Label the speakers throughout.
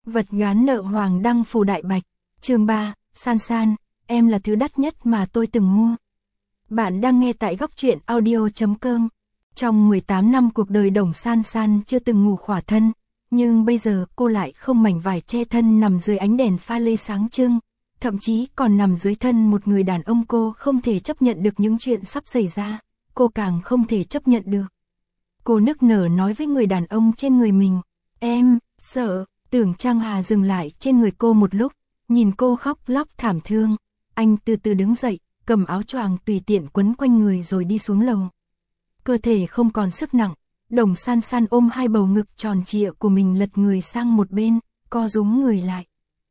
Speaker 1: Vật gán nợ Hoàng Đăng Phù Đại Bạch. Chương 3, San San, em là thứ đắt nhất mà tôi từng mua. Bạn đang nghe tại góc truyện audio.com. Trong 18 năm cuộc đời Đồng San San chưa từng ngủ khỏa thân, nhưng bây giờ cô lại không mảnh vải che thân nằm dưới ánh đèn pha lê sáng trưng, thậm chí còn nằm dưới thân một người đàn ông cô không thể chấp nhận được những chuyện sắp xảy ra, cô càng không thể chấp nhận được. Cô nức nở nói với người đàn ông trên người mình, em, sợ. Tưởng Trang Hà dừng lại trên người cô một lúc, nhìn cô khóc lóc thảm thương, anh từ từ đứng dậy, cầm áo choàng tùy tiện quấn quanh người rồi đi xuống lầu. Cơ thể không còn sức nặng, Đồng San San ôm hai bầu ngực tròn trịa của mình lật người sang một bên, co rúm người lại.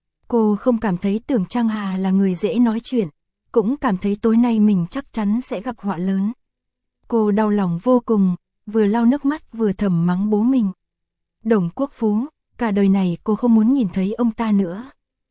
Speaker 1: Cô không cảm thấy Tưởng Trang Hà là người dễ nói chuyện, cũng cảm thấy tối nay mình chắc chắn sẽ gặp họa lớn. Cô đau lòng vô cùng, vừa lau nước mắt vừa thầm mắng bố mình. Đồng Quốc Phú, cả đời này cô không muốn nhìn thấy ông ta nữa.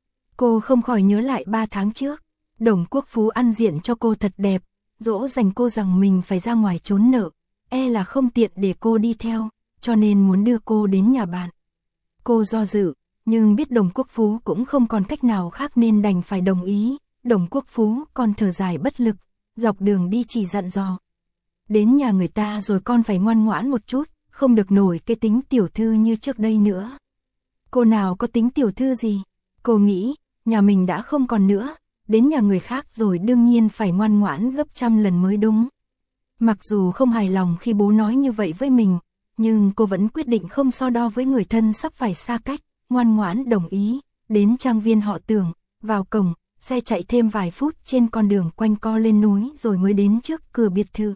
Speaker 1: Cô không khỏi nhớ lại 3 tháng trước, Đồng Quốc Phú ăn diện cho cô thật đẹp, dỗ dành cô rằng mình phải ra ngoài trốn nợ, là không tiện để cô đi theo, cho nên muốn đưa cô đến nhà bạn. Cô do dự, nhưng biết Đồng Quốc Phú cũng không còn cách nào khác nên đành phải đồng ý. Đồng Quốc Phú còn thở dài bất lực, dọc đường đi chỉ dặn dò. Đến nhà người ta rồi con phải ngoan ngoãn một chút, không được nổi cái tính tiểu thư như trước đây nữa. Cô nào có tính tiểu thư gì? Cô nghĩ, nhà mình đã không còn nữa, đến nhà người khác rồi đương nhiên phải ngoan ngoãn gấp trăm lần mới đúng. Mặc dù không hài lòng khi bố nói như vậy với mình, nhưng cô vẫn quyết định không so đo với người thân sắp phải xa cách, ngoan ngoãn đồng ý, đến trang viên họ Tưởng, vào cổng, xe chạy thêm vài phút trên con đường quanh co lên núi rồi mới đến trước cửa biệt thự.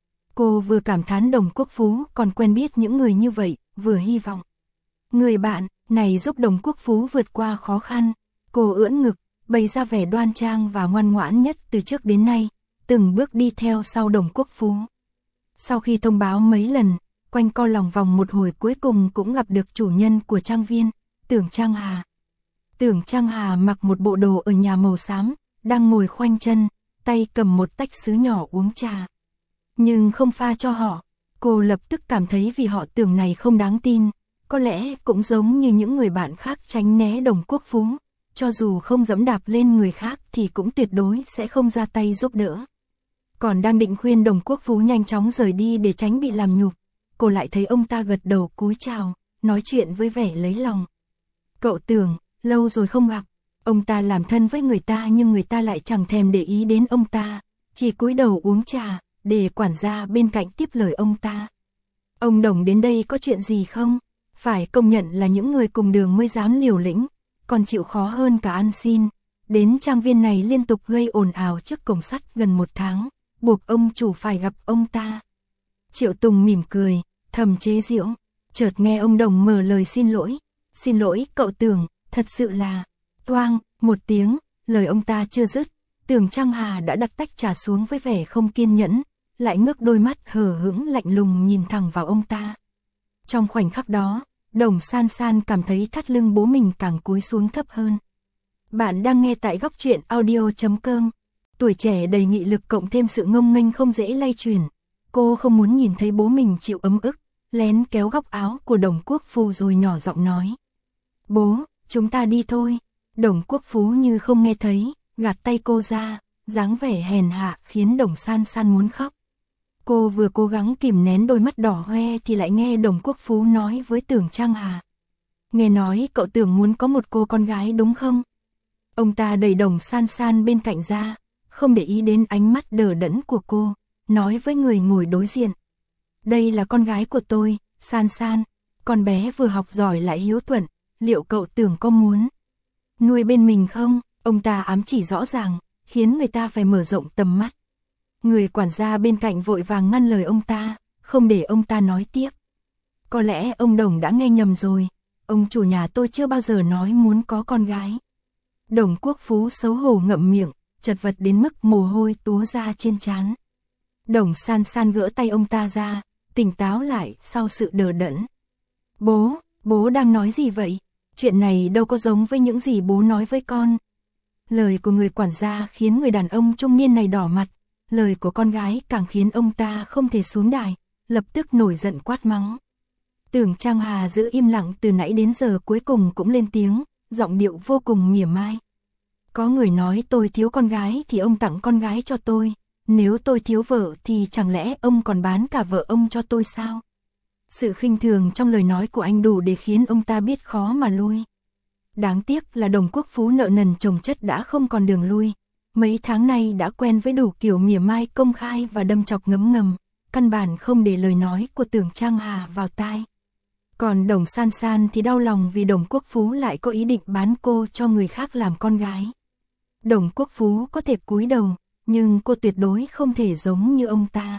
Speaker 1: Cô vừa cảm thán Đồng Quốc Phú còn quen biết những người như vậy, vừa hy vọng người bạn này giúp Đồng Quốc Phú vượt qua khó khăn. Cô ưỡn ngực, bày ra vẻ đoan trang và ngoan ngoãn nhất từ trước đến nay, từng bước đi theo sau Đồng Quốc Phú. Sau khi thông báo mấy lần, quanh co lòng vòng một hồi cuối cùng cũng gặp được chủ nhân của trang viên, Tưởng Trang Hà. Tưởng Trang Hà mặc một bộ đồ ở nhà màu xám, đang ngồi khoanh chân, tay cầm một tách sứ nhỏ uống trà. Nhưng không pha cho họ, cô lập tức cảm thấy vì họ Tưởng này không đáng tin. Có lẽ cũng giống như những người bạn khác tránh né Đồng Quốc Phú, cho dù không dẫm đạp lên người khác thì cũng tuyệt đối sẽ không ra tay giúp đỡ. Còn đang định khuyên Đồng Quốc Phú nhanh chóng rời đi để tránh bị làm nhục, cô lại thấy ông ta gật đầu cúi chào, nói chuyện với vẻ lấy lòng. Cậu Tưởng, lâu rồi không gặp. Ông ta làm thân với người ta nhưng người ta lại chẳng thèm để ý đến ông ta, chỉ cúi đầu uống trà, để quản gia bên cạnh tiếp lời ông ta. Ông Đồng đến đây có chuyện gì không? Phải công nhận là những người cùng đường mới dám liều lĩnh, còn chịu khó hơn cả ăn xin. Đến trang viên này liên tục gây ồn ào trước cổng sắt gần 1 tháng, buộc ông chủ phải gặp ông ta. Triệu Tùng mỉm cười, thầm chế giễu, chợt nghe ông Đồng mở lời xin lỗi. Xin lỗi cậu Tưởng, thật sự là... Toang, một tiếng, lời ông ta chưa dứt, Tưởng Trang Hà đã đặt tách trà xuống với vẻ không kiên nhẫn, lại ngước đôi mắt hờ hững lạnh lùng nhìn thẳng vào ông ta. Trong khoảnh khắc đó, Đồng San San cảm thấy thắt lưng bố mình càng cúi xuống thấp hơn. Bạn đang nghe tại góc truyện audio.com. Tuổi trẻ đầy nghị lực cộng thêm sự ngông nghênh không dễ lay chuyển. Cô không muốn nhìn thấy bố mình chịu ấm ức, lén kéo góc áo của Đồng Quốc Phú rồi nhỏ giọng nói. Bố, chúng ta đi thôi. Đồng Quốc Phú như không nghe thấy, gạt tay cô ra, dáng vẻ hèn hạ khiến Đồng San San muốn khóc. Cô vừa cố gắng kìm nén đôi mắt đỏ hoe thì lại nghe Đồng Quốc Phú nói với Tưởng Trang Hà. Nghe nói cậu Tưởng muốn có một cô con gái đúng không? Ông ta đẩy Đồng San San bên cạnh ra, không để ý đến ánh mắt đờ đẫn của cô, nói với người ngồi đối diện. Đây là con gái của tôi, San San, con bé vừa học giỏi lại hiếu thuận, liệu cậu Tưởng có muốn nuôi bên mình không? Ông ta ám chỉ rõ ràng, khiến người ta phải mở rộng tầm mắt. Người quản gia bên cạnh vội vàng ngăn lời ông ta, không để ông ta nói tiếp. Có lẽ ông Đồng đã nghe nhầm rồi, ông chủ nhà tôi chưa bao giờ nói muốn có con gái. Đồng Quốc Phú xấu hổ ngậm miệng, chật vật đến mức mồ hôi túa ra trên trán. Đồng San San gỡ tay ông ta ra, tỉnh táo lại sau sự đờ đẫn. Bố đang nói gì vậy? Chuyện này đâu có giống với những gì bố nói với con. Lời của người quản gia khiến người đàn ông trung niên này đỏ mặt. Lời của con gái càng khiến ông ta không thể xuống đài, lập tức nổi giận quát mắng. Tưởng Trang Hà giữ im lặng từ nãy đến giờ cuối cùng cũng lên tiếng, giọng điệu vô cùng mỉa mai. Có người nói tôi thiếu con gái thì ông tặng con gái cho tôi, nếu tôi thiếu vợ thì chẳng lẽ ông còn bán cả vợ ông cho tôi sao? Sự khinh thường trong lời nói của anh đủ để khiến ông ta biết khó mà lui. Đáng tiếc là Đồng Quốc Phú nợ nần chồng chất đã không còn đường lui. Mấy tháng nay đã quen với đủ kiểu mỉa mai công khai và đâm chọc ngấm ngầm, căn bản không để lời nói của Tưởng Trang Hà vào tai. Còn Đồng San San thì đau lòng vì Đồng Quốc Phú lại có ý định bán cô cho người khác làm con gái. Đồng Quốc Phú có thể cúi đầu, nhưng cô tuyệt đối không thể giống như ông ta.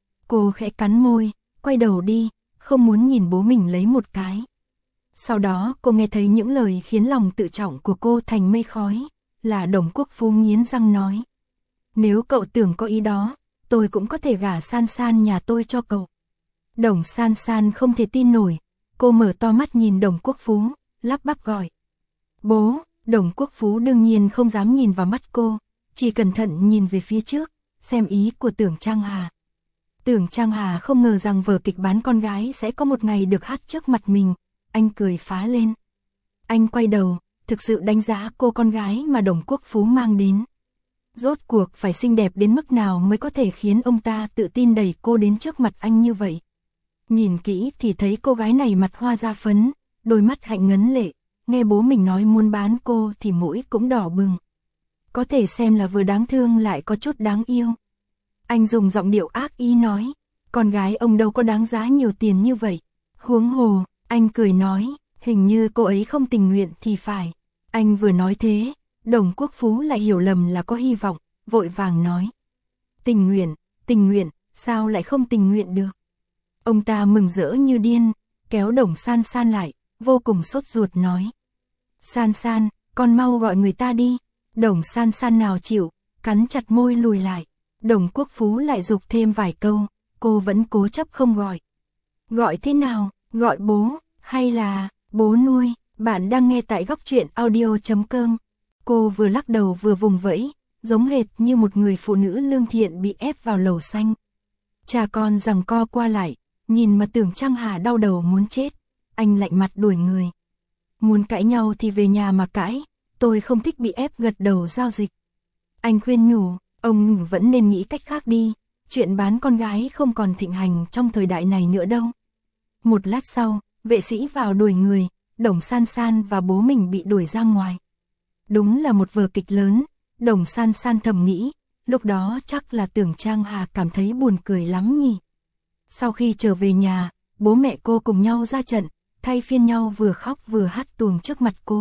Speaker 1: Cô khẽ cắn môi, quay đầu đi, không muốn nhìn bố mình lấy một cái. Sau đó cô nghe thấy những lời khiến lòng tự trọng của cô thành mây khói, là Đồng Quốc Phú nghiến răng nói. Nếu cậu tưởng có ý đó, tôi cũng có thể gả San San nhà tôi cho cậu. Đồng San San không thể tin nổi, cô mở to mắt nhìn Đồng Quốc Phú, lắp bắp gọi. Bố! Đồng Quốc Phú đương nhiên không dám nhìn vào mắt cô, chỉ cẩn thận nhìn về phía trước, xem ý của Tưởng Trang Hà. Tưởng Trang Hà không ngờ rằng vở kịch bán con gái sẽ có một ngày được hát trước mặt mình, anh cười phá lên. Anh quay đầu, thực sự đánh giá cô con gái mà Đồng Quốc Phú mang đến. Rốt cuộc phải xinh đẹp đến mức nào mới có thể khiến ông ta tự tin đẩy cô đến trước mặt anh như vậy. Nhìn kỹ thì thấy cô gái này mặt hoa da phấn, đôi mắt hạnh ngấn lệ, nghe bố mình nói muốn bán cô thì mũi cũng đỏ bừng. Có thể xem là vừa đáng thương lại có chút đáng yêu. Anh dùng giọng điệu ác ý nói, con gái ông đâu có đáng giá nhiều tiền như vậy. Huống hồ, anh cười nói, hình như cô ấy không tình nguyện thì phải. Anh vừa nói thế, Đồng Quốc Phú lại hiểu lầm là có hy vọng, vội vàng nói. Tình nguyện, sao lại không tình nguyện được? Ông ta mừng rỡ như điên, kéo Đồng San San lại, vô cùng sốt ruột nói. San San, con mau gọi người ta đi. Đồng San San nào chịu, cắn chặt môi lùi lại. Đồng Quốc Phú lại giục thêm vài câu, cô vẫn cố chấp không gọi. Gọi thế nào, gọi bố, hay là bố nuôi? Bạn đang nghe tại góc truyện audio.com. Cô vừa lắc đầu vừa vùng vẫy, giống hệt như một người phụ nữ lương thiện bị ép vào lầu xanh. Cha con giằng co qua lại, nhìn mà Tưởng Trang Hà đau đầu muốn chết. Anh lạnh mặt đuổi người. Muốn cãi nhau thì về nhà mà cãi, tôi không thích bị ép gật đầu giao dịch. Anh khuyên nhủ, ông vẫn nên nghĩ cách khác đi, chuyện bán con gái không còn thịnh hành trong thời đại này nữa đâu. Một lát sau, vệ sĩ vào đuổi người, Đồng San San và bố mình bị đuổi ra ngoài. Đúng là một vở kịch lớn, Đồng San San thầm nghĩ, lúc đó chắc là Tưởng Trang Hà cảm thấy buồn cười lắm nhỉ. Sau khi trở về nhà, bố mẹ cô cùng nhau ra trận, thay phiên nhau vừa khóc vừa hát tuồng trước mặt cô.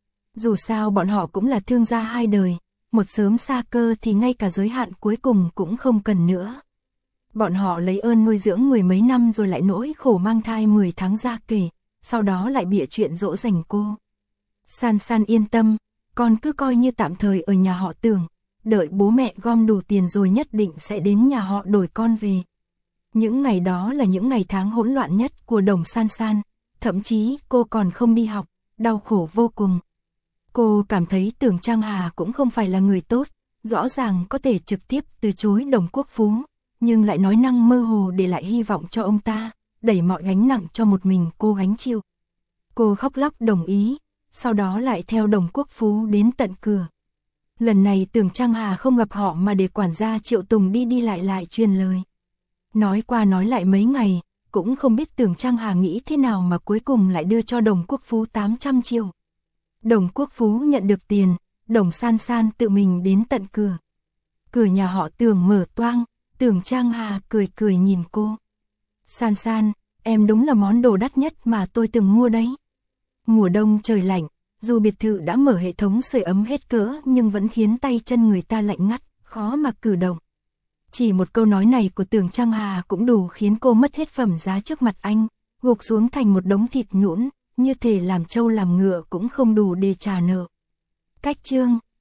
Speaker 1: Dù sao bọn họ cũng là thương gia hai đời, một sớm xa cơ thì ngay cả giới hạn cuối cùng cũng không cần nữa. Bọn họ lấy ơn nuôi dưỡng mười mấy năm rồi lại nỗi khổ mang thai 10 tháng ra kể, sau đó lại bịa chuyện dỗ dành cô. San San yên tâm, con cứ coi như tạm thời ở nhà họ Tưởng, đợi bố mẹ gom đủ tiền rồi nhất định sẽ đến nhà họ đổi con về. Những ngày đó là những ngày tháng hỗn loạn nhất của Đồng San San, thậm chí cô còn không đi học, đau khổ vô cùng. Cô cảm thấy Tưởng Trang Hà cũng không phải là người tốt, rõ ràng có thể trực tiếp từ chối Đồng Quốc Phú, nhưng lại nói năng mơ hồ để lại hy vọng cho ông ta, đẩy mọi gánh nặng cho một mình cô gánh chịu. Cô khóc lóc đồng ý, sau đó lại theo Đồng Quốc Phú đến tận cửa. Lần này Tưởng Trang Hà không gặp họ mà để quản gia Triệu Tùng đi đi lại truyền lời. Nói qua nói lại mấy ngày, cũng không biết Tưởng Trang Hà nghĩ thế nào mà cuối cùng lại đưa cho Đồng Quốc Phú 800 triệu. Đồng Quốc Phú nhận được tiền, Đồng San San tự mình đến tận cửa. Cửa nhà họ Tưởng mở toang, Tưởng Trang Hà cười cười nhìn cô. San San, em đúng là món đồ đắt nhất mà tôi từng mua đấy. Mùa đông trời lạnh, dù biệt thự đã mở hệ thống sưởi ấm hết cỡ nhưng vẫn khiến tay chân người ta lạnh ngắt, khó mà cử động. Chỉ một câu nói này của Tưởng Trang Hà cũng đủ khiến cô mất hết phẩm giá trước mặt anh, gục xuống thành một đống thịt nhũn, như thể làm trâu làm ngựa cũng không đủ để trả nợ. Cách chương